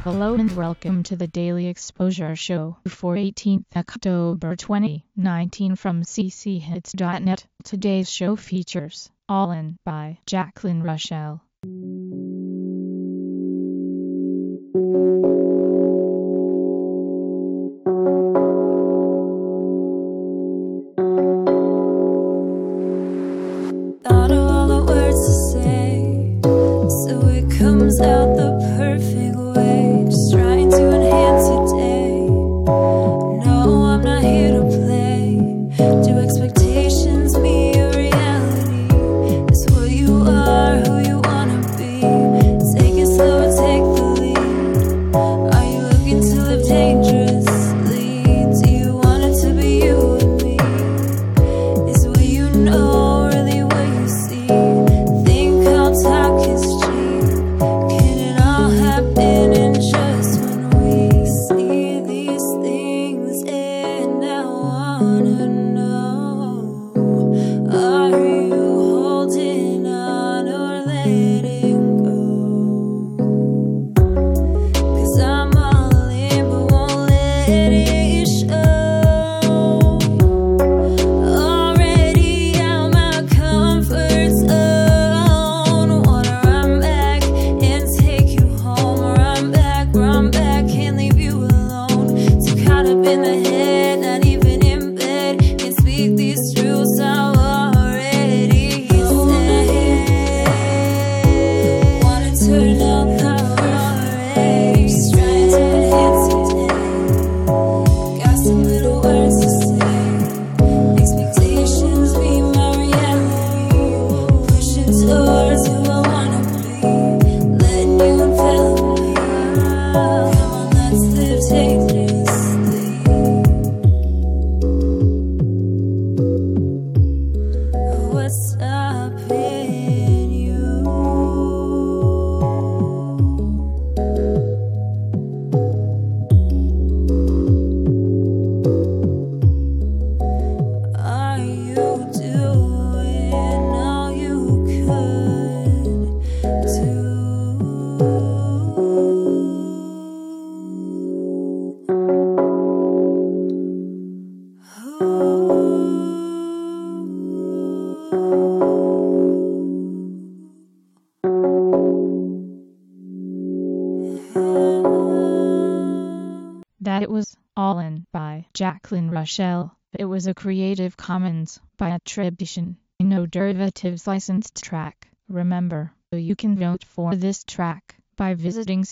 Hello and welcome to the Daily Exposure Show for 18th October 2019 from cchits.net. Today's show features All In by Jacqueline Rochelle. Thought of all the words to say, so it comes out the perfect way. Just trying to enhance your day. No, I'm not here to play. Do expectations meet your reality? Is who you are, who you wanna be. Take it slow and take the lead. Are you looking to live dangerously? Do you want it to be you and me? Is what you know really what you see? Think how talk is cheap. Can it all happen in just when we see these things? And I wanna know, are you holding on or letting go? 'Cause I'm all in but won't let it show. Already out my comfort zone. Wanna run back and take you home. Run back, can't leave you alone. Too caught up in the head, not even in bed. Can't speak these truths I've already said. Wanna turn out the race, trying to enhance your day. Got some little words to say. Expectations be my reality. Pushing towards who I wanna be. Letting you envelop me. Come on, let's live dangerously. What's stopping you? Are you doing all you could do? That was All In by Jacqueline Rochelle. It was a Creative Commons by attribution, no derivatives licensed track. Remember, you can vote for this track by visiting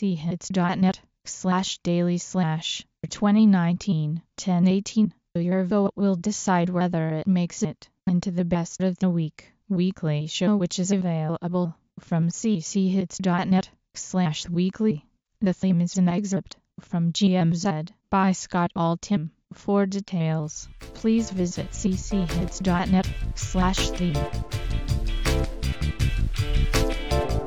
cchits.net/daily/2019-1018. Your vote will decide whether it makes it into the best of the week weekly show, which is available from cchits.net/weekly. The theme is an excerpt from GMZ by Scott Altham. For details, please visit cchits.net/theme.